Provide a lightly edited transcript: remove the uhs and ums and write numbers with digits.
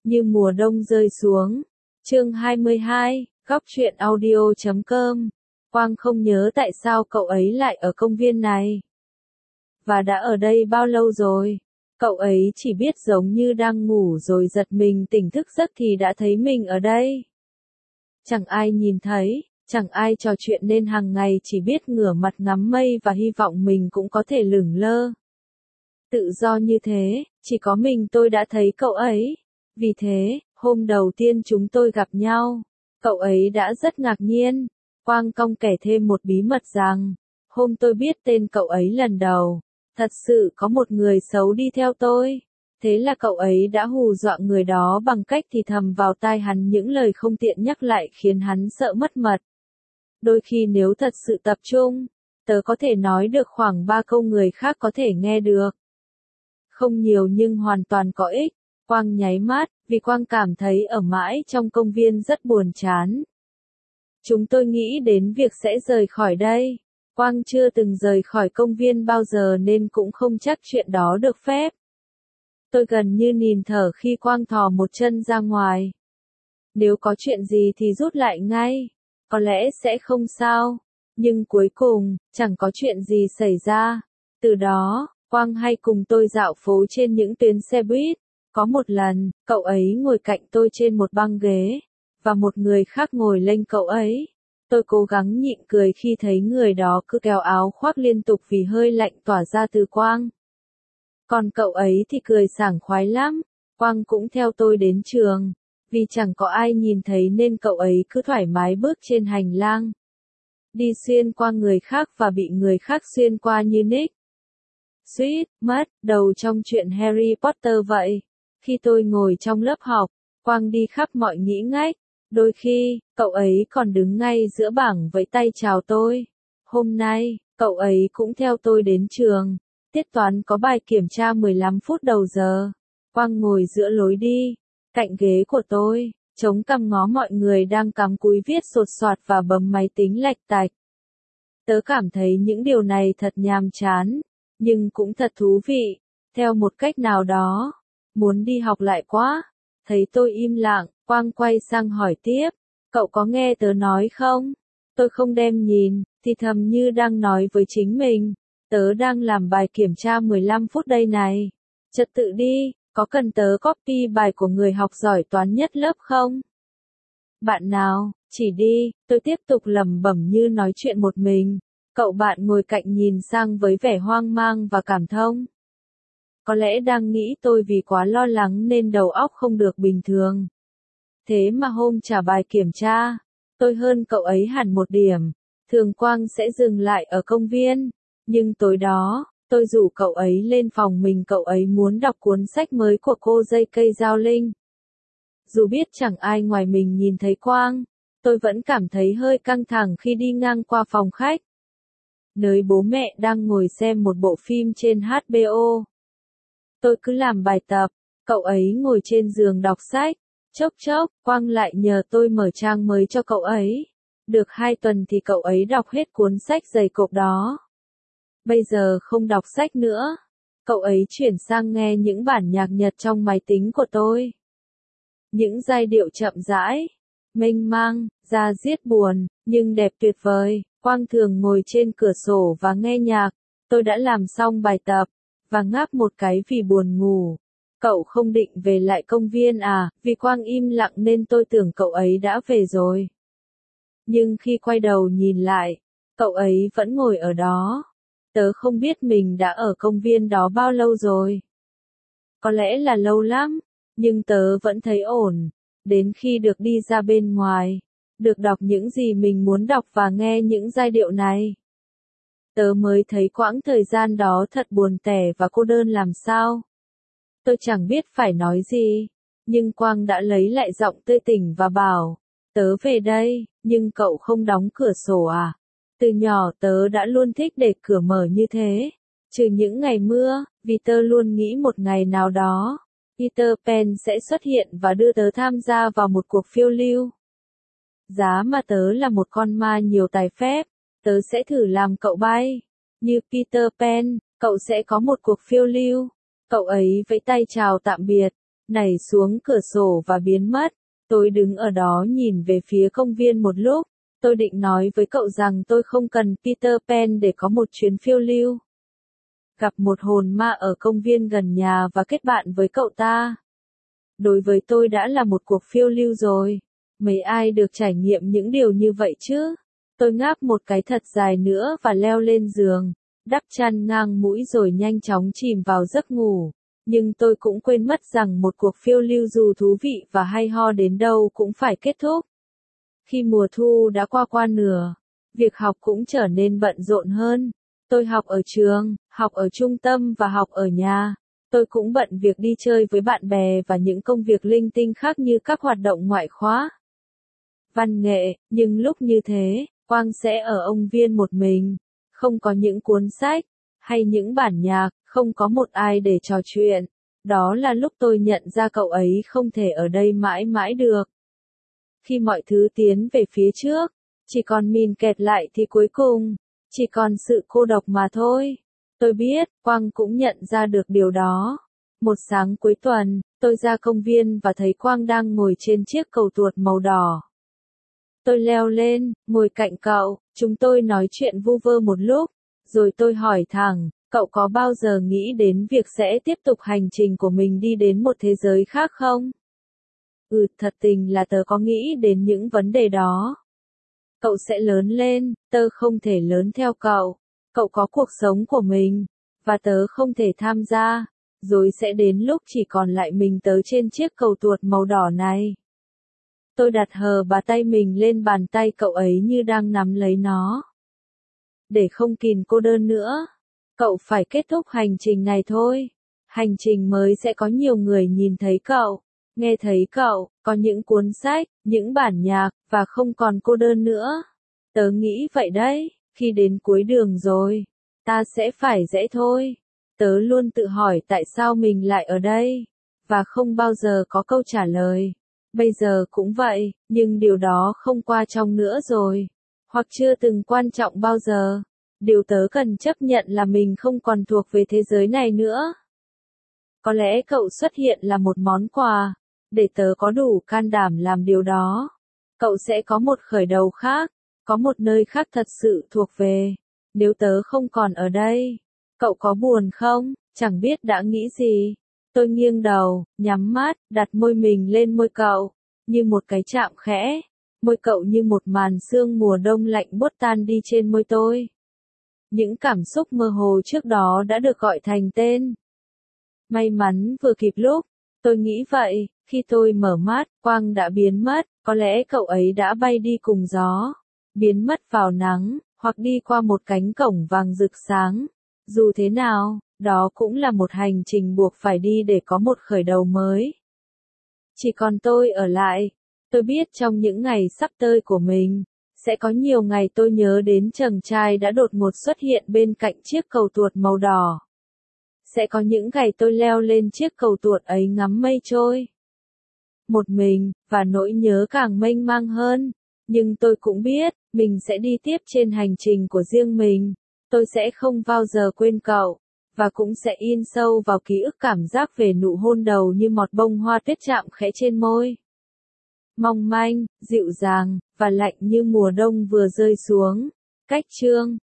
Như mùa đông rơi xuống. Chương 22, góc truyện audio.com. Quang không nhớ tại sao cậu ấy lại ở công viên này. Và đã ở đây bao lâu rồi? Cậu ấy chỉ biết giống như đang ngủ rồi giật mình tỉnh thức giấc thì đã thấy mình ở đây. Chẳng ai nhìn thấy, chẳng ai trò chuyện nên hàng ngày chỉ biết ngửa mặt ngắm mây và hy vọng mình cũng có thể lửng lơ. Tự do như thế, chỉ có mình tôi đã thấy cậu ấy. Vì thế, hôm đầu tiên chúng tôi gặp nhau, cậu ấy đã rất ngạc nhiên. Quang cong kể thêm một bí mật rằng, hôm tôi biết tên cậu ấy lần đầu, thật sự có một người xấu đi theo tôi. Thế là cậu ấy đã hù dọa người đó bằng cách thì thầm vào tai hắn những lời không tiện nhắc lại khiến hắn sợ mất mật. Đôi khi nếu thật sự tập trung, tớ có thể nói được khoảng 3 câu người khác có thể nghe được. Không nhiều nhưng hoàn toàn có ích. Quang nháy mắt, vì Quang cảm thấy ở mãi trong công viên rất buồn chán. Chúng tôi nghĩ đến việc sẽ rời khỏi đây. Quang chưa từng rời khỏi công viên bao giờ nên cũng không chắc chuyện đó được phép. Tôi gần như nín thở khi Quang thò một chân ra ngoài. Nếu có chuyện gì thì rút lại ngay. Có lẽ sẽ không sao. Nhưng cuối cùng, chẳng có chuyện gì xảy ra. Từ đó, Quang hay cùng tôi dạo phố trên những tuyến xe buýt. Có một lần, cậu ấy ngồi cạnh tôi trên một băng ghế, và một người khác ngồi lênh cậu ấy. Tôi cố gắng nhịn cười khi thấy người đó cứ kéo áo khoác liên tục vì hơi lạnh tỏa ra từ Quang. Còn cậu ấy thì cười sảng khoái lắm. Quang cũng theo tôi đến trường. Vì chẳng có ai nhìn thấy nên cậu ấy cứ thoải mái bước trên hành lang. Đi xuyên qua người khác và bị người khác xuyên qua như Nick. Suýt mất đầu trong chuyện Harry Potter vậy. Khi tôi ngồi trong lớp học, Quang đi khắp mọi ngõ ngách. Đôi khi, cậu ấy còn đứng ngay giữa bảng vẫy tay chào tôi. Hôm nay, cậu ấy cũng theo tôi đến trường. Tiết toán có bài kiểm tra 15 phút đầu giờ. Quang ngồi giữa lối đi, cạnh ghế của tôi, chống cằm ngó mọi người đang cắm cúi viết sột soạt và bấm máy tính lạch tạch. Tớ cảm thấy những điều này thật nhàm chán, nhưng cũng thật thú vị, theo một cách nào đó. Muốn đi học lại quá. Thấy tôi im lặng, Quang quay sang hỏi tiếp, cậu có nghe tớ nói không? Tôi không đem nhìn, thì thầm như đang nói với chính mình. Tớ đang làm bài kiểm tra 15 phút đây này. Trật tự đi, có cần tớ copy bài của người học giỏi toán nhất lớp không? Bạn nào, chỉ đi, tôi tiếp tục lẩm bẩm như nói chuyện một mình. Cậu bạn ngồi cạnh nhìn sang với vẻ hoang mang và cảm thông. Có lẽ đang nghĩ tôi vì quá lo lắng nên đầu óc không được bình thường. Thế mà hôm trả bài kiểm tra, tôi hơn cậu ấy hẳn 1 điểm. Thường Quang sẽ dừng lại ở công viên. Nhưng tối đó, tôi rủ cậu ấy lên phòng mình, cậu ấy muốn đọc cuốn sách mới của cô J.K. Rowling. Dù biết chẳng ai ngoài mình nhìn thấy Quang, tôi vẫn cảm thấy hơi căng thẳng khi đi ngang qua phòng khách. Nơi bố mẹ đang ngồi xem một bộ phim trên HBO. Tôi cứ làm bài tập, cậu ấy ngồi trên giường đọc sách. Chốc chốc, Quang lại nhờ tôi mở trang mới cho cậu ấy. Được 2 tuần thì cậu ấy đọc hết cuốn sách dày cộp đó. Bây giờ không đọc sách nữa. Cậu ấy chuyển sang nghe những bản nhạc Nhật trong máy tính của tôi. Những giai điệu chậm rãi, mênh mang, da diết buồn, nhưng đẹp tuyệt vời. Quang thường ngồi trên cửa sổ và nghe nhạc. Tôi đã làm xong bài tập, và ngáp một cái vì buồn ngủ. Cậu không định về lại công viên à? Vì Quang im lặng nên tôi tưởng cậu ấy đã về rồi. Nhưng khi quay đầu nhìn lại, cậu ấy vẫn ngồi ở đó. Tớ không biết mình đã ở công viên đó bao lâu rồi. Có lẽ là lâu lắm, nhưng tớ vẫn thấy ổn. Đến khi được đi ra bên ngoài, được đọc những gì mình muốn đọc và nghe những giai điệu này, tớ mới thấy quãng thời gian đó thật buồn tẻ và cô đơn làm sao. Tôi chẳng biết phải nói gì, nhưng Quang đã lấy lại giọng tươi tỉnh và bảo, tớ về đây, nhưng cậu không đóng cửa sổ à? Từ nhỏ tớ đã luôn thích để cửa mở như thế, trừ những ngày mưa, vì tớ luôn nghĩ một ngày nào đó, Peter Pan sẽ xuất hiện và đưa tớ tham gia vào một cuộc phiêu lưu. Giá mà tớ là một con ma nhiều tài phép, tớ sẽ thử làm cậu bay. Như Peter Pan, cậu sẽ có một cuộc phiêu lưu. Cậu ấy vẫy tay chào tạm biệt, nảy xuống cửa sổ và biến mất. Tôi đứng ở đó nhìn về phía công viên một lúc. Tôi định nói với cậu rằng tôi không cần Peter Pan để có một chuyến phiêu lưu. Gặp một hồn ma ở công viên gần nhà và kết bạn với cậu ta. Đối với tôi đã là một cuộc phiêu lưu rồi. Mấy ai được trải nghiệm những điều như vậy chứ? Tôi ngáp một cái thật dài nữa và leo lên giường, đắp chăn ngang mũi rồi nhanh chóng chìm vào giấc ngủ. Nhưng tôi cũng quên mất rằng một cuộc phiêu lưu dù thú vị và hay ho đến đâu cũng phải kết thúc. Khi mùa thu đã qua nửa, việc học cũng trở nên bận rộn hơn. Tôi học ở trường, học ở trung tâm và học ở nhà. Tôi cũng bận việc đi chơi với bạn bè và những công việc linh tinh khác như các hoạt động ngoại khóa, văn nghệ, nhưng lúc như thế, Quang sẽ ở ông Viên một mình, không có những cuốn sách, hay những bản nhạc, không có một ai để trò chuyện. Đó là lúc tôi nhận ra cậu ấy không thể ở đây mãi mãi được. Khi mọi thứ tiến về phía trước, chỉ còn mình kẹt lại thì cuối cùng, chỉ còn sự cô độc mà thôi. Tôi biết, Quang cũng nhận ra được điều đó. Một sáng cuối tuần, tôi ra công viên và thấy Quang đang ngồi trên chiếc cầu tuột màu đỏ. Tôi leo lên, ngồi cạnh cậu, chúng tôi nói chuyện vu vơ một lúc, rồi tôi hỏi thẳng, cậu có bao giờ nghĩ đến việc sẽ tiếp tục hành trình của mình đi đến một thế giới khác không? Thật tình là tớ có nghĩ đến những vấn đề đó. Cậu sẽ lớn lên, tớ không thể lớn theo cậu. Cậu có cuộc sống của mình, và tớ không thể tham gia. Rồi sẽ đến lúc chỉ còn lại mình tớ trên chiếc cầu tuột màu đỏ này. Tôi đặt hờ bà tay mình lên bàn tay cậu ấy như đang nắm lấy nó. Để không kìm cô đơn nữa, cậu phải kết thúc hành trình này thôi. Hành trình mới sẽ có nhiều người nhìn thấy cậu, nghe thấy cậu, có những cuốn sách, những bản nhạc, và không còn cô đơn nữa. Tớ nghĩ vậy đấy, khi đến cuối đường rồi, ta sẽ phải dễ thôi. Tớ luôn tự hỏi tại sao mình lại ở đây, và không bao giờ có câu trả lời. Bây giờ cũng vậy, nhưng điều đó không quan trọng nữa rồi, hoặc chưa từng quan trọng bao giờ. Điều tớ cần chấp nhận là mình không còn thuộc về thế giới này nữa. Có lẽ cậu xuất hiện là một món quà, để tớ có đủ can đảm làm điều đó. Cậu sẽ có một khởi đầu khác, có một nơi khác thật sự thuộc về. Nếu tớ không còn ở đây, cậu có buồn không? Chẳng biết đã nghĩ gì. Tôi nghiêng đầu, nhắm mắt, đặt môi mình lên môi cậu, như một cái chạm khẽ. Môi cậu như một màn sương mùa đông lạnh buốt tan đi trên môi tôi. Những cảm xúc mơ hồ trước đó đã được gọi thành tên. May mắn vừa kịp lúc, tôi nghĩ vậy, khi tôi mở mắt, Quang đã biến mất, có lẽ cậu ấy đã bay đi cùng gió, biến mất vào nắng, hoặc đi qua một cánh cổng vàng rực sáng. Dù thế nào, đó cũng là một hành trình buộc phải đi để có một khởi đầu mới. Chỉ còn tôi ở lại. Tôi biết trong những ngày sắp tới của mình, sẽ có nhiều ngày tôi nhớ đến chàng trai đã đột ngột xuất hiện bên cạnh chiếc cầu tuột màu đỏ. Sẽ có những ngày tôi leo lên chiếc cầu tuột ấy ngắm mây trôi một mình, và nỗi nhớ càng mênh mang hơn. Nhưng tôi cũng biết, mình sẽ đi tiếp trên hành trình của riêng mình. Tôi sẽ không bao giờ quên cậu, và cũng sẽ in sâu vào ký ức cảm giác về nụ hôn đầu như một bông hoa tuyết chạm khẽ trên môi. Mong manh, dịu dàng, và lạnh như mùa đông vừa rơi xuống. Cách chương